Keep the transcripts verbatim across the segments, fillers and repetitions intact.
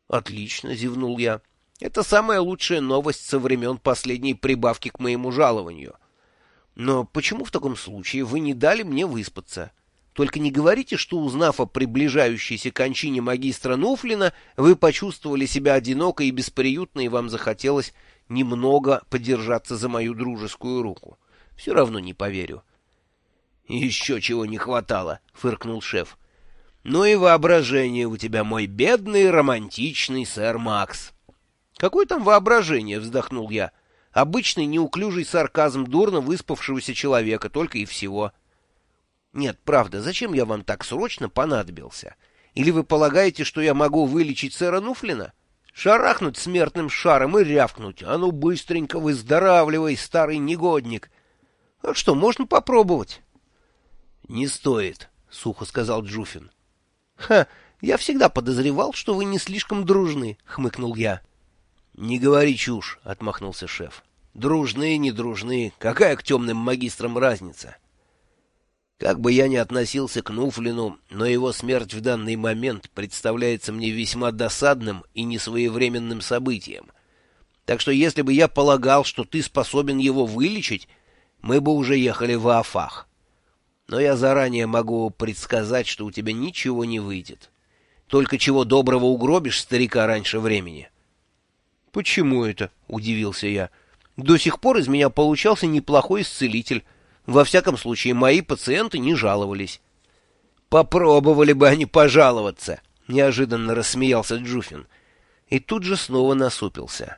Отлично, зевнул я. Это самая лучшая новость со времен последней прибавки к моему жалованию. Но почему в таком случае вы не дали мне выспаться? Только не говорите, что, узнав о приближающейся кончине магистра Нуфлина, вы почувствовали себя одиноко и бесприютно, и вам захотелось немного подержаться за мою дружескую руку. Все равно не поверю. — Еще чего не хватало, — фыркнул шеф. — Ну и воображение у тебя, мой бедный романтичный сэр Макс. — Какое там воображение, — вздохнул я. — Обычный неуклюжий сарказм дурно выспавшегося человека, только и всего. — Нет, правда, зачем я вам так срочно понадобился? Или вы полагаете, что я могу вылечить сэра Нуфлина? Шарахнуть смертным шаром и рявкнуть: а ну быстренько выздоравливай, старый негодник. А что, можно попробовать? — Не стоит, — сухо сказал Джуфин. — Ха, я всегда подозревал, что вы не слишком дружны, — хмыкнул я. — Не говори чушь, — отмахнулся шеф. — Дружны, не дружны, какая к темным магистрам разница? Как бы я ни относился к Нуфлину, но его смерть в данный момент представляется мне весьма досадным и несвоевременным событием. Так что если бы я полагал, что ты способен его вылечить, мы бы уже ехали в Аафах. Но я заранее могу предсказать, что у тебя ничего не выйдет. Только чего доброго угробишь старика раньше времени. — Почему это? — удивился я. — До сих пор из меня получался неплохой исцелитель. Во всяком случае, мои пациенты не жаловались. — Попробовали бы они пожаловаться! — неожиданно рассмеялся Джуфин. И тут же снова насупился.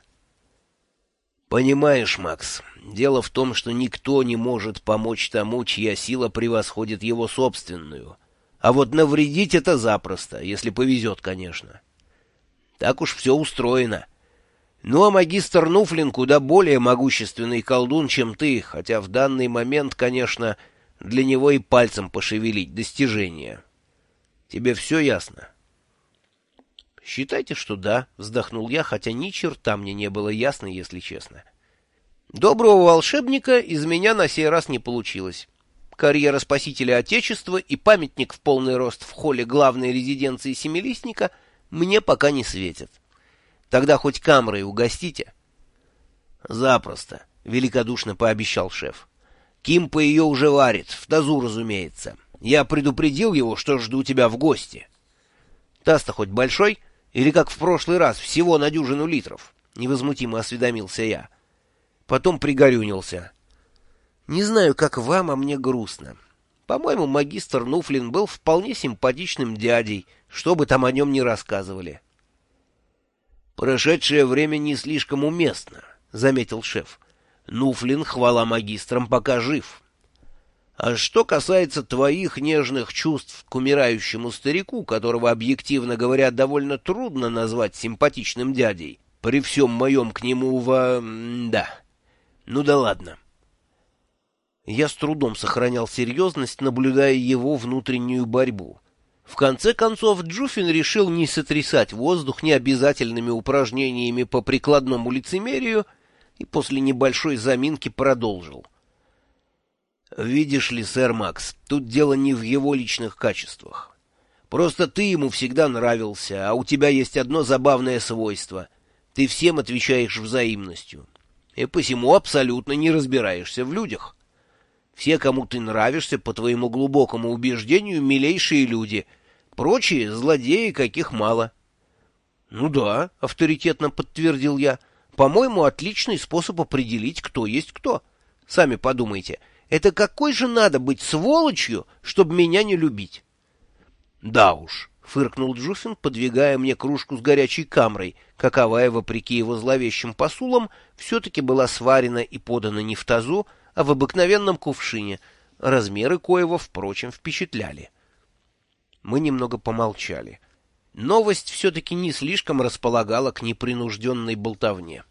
— Понимаешь, Макс, дело в том, что никто не может помочь тому, чья сила превосходит его собственную. А вот навредить это запросто, если повезет, конечно. Так уж все устроено. Ну, а магистр Нуфлин куда более могущественный колдун, чем ты, хотя в данный момент, конечно, для него и пальцем пошевелить достижение. Тебе все ясно? — Считайте, что да, — вздохнул я, хотя ни черта мне не было ясно, если честно. Доброго волшебника из меня на сей раз не получилось. Карьера спасителя Отечества и памятник в полный рост в холле главной резиденции Семилистника мне пока не светят. Тогда хоть камрой угостите. — Запросто, — великодушно пообещал шеф. — Кимпа ее уже варит, в тазу, разумеется. Я предупредил его, что жду тебя в гости. — Таз-то хоть большой? Или, как в прошлый раз, всего на дюжину литров? — невозмутимо осведомился я. Потом пригорюнился. — Не знаю, как вам, а мне грустно. По-моему, магистр Нуфлин был вполне симпатичным дядей, что бы там о нем ни рассказывали. — Прошедшее время не слишком уместно, — заметил шеф. — Нуфлин, хвала магистрам, пока жив. А что касается твоих нежных чувств к умирающему старику, которого, объективно говоря, довольно трудно назвать симпатичным дядей, при всем моем к нему во... да. Ну да ладно. Я с трудом сохранял серьезность, наблюдая его внутреннюю борьбу. В конце концов, Джуфин решил не сотрясать воздух необязательными упражнениями по прикладному лицемерию и после небольшой заминки продолжил. «Видишь ли, сэр Макс, тут дело не в его личных качествах. Просто ты ему всегда нравился, а у тебя есть одно забавное свойство. Ты всем отвечаешь взаимностью, и посему абсолютно не разбираешься в людях. Все, кому ты нравишься, по твоему глубокому убеждению, милейшие люди. Прочие — злодеи, каких мало». «Ну да», — авторитетно подтвердил я, — «по-моему, отличный способ определить, кто есть кто. Сами подумайте, это какой же надо быть сволочью, чтобы меня не любить?» «Да уж», — фыркнул Джуфин, подвигая мне кружку с горячей камрой, каковая, вопреки его зловещим посулам, все-таки была сварена и подана не в тазу, а в обыкновенном кувшине, размеры коего, впрочем, впечатляли. Мы немного помолчали. Новость все-таки не слишком располагала к непринужденной болтовне.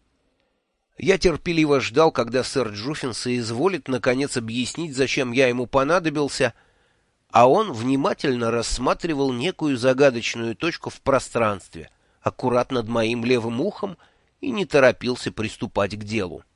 Я терпеливо ждал, когда сэр Джуфин соизволит наконец объяснить, зачем я ему понадобился, а он внимательно рассматривал некую загадочную точку в пространстве, аккурат над моим левым ухом, и не торопился приступать к делу.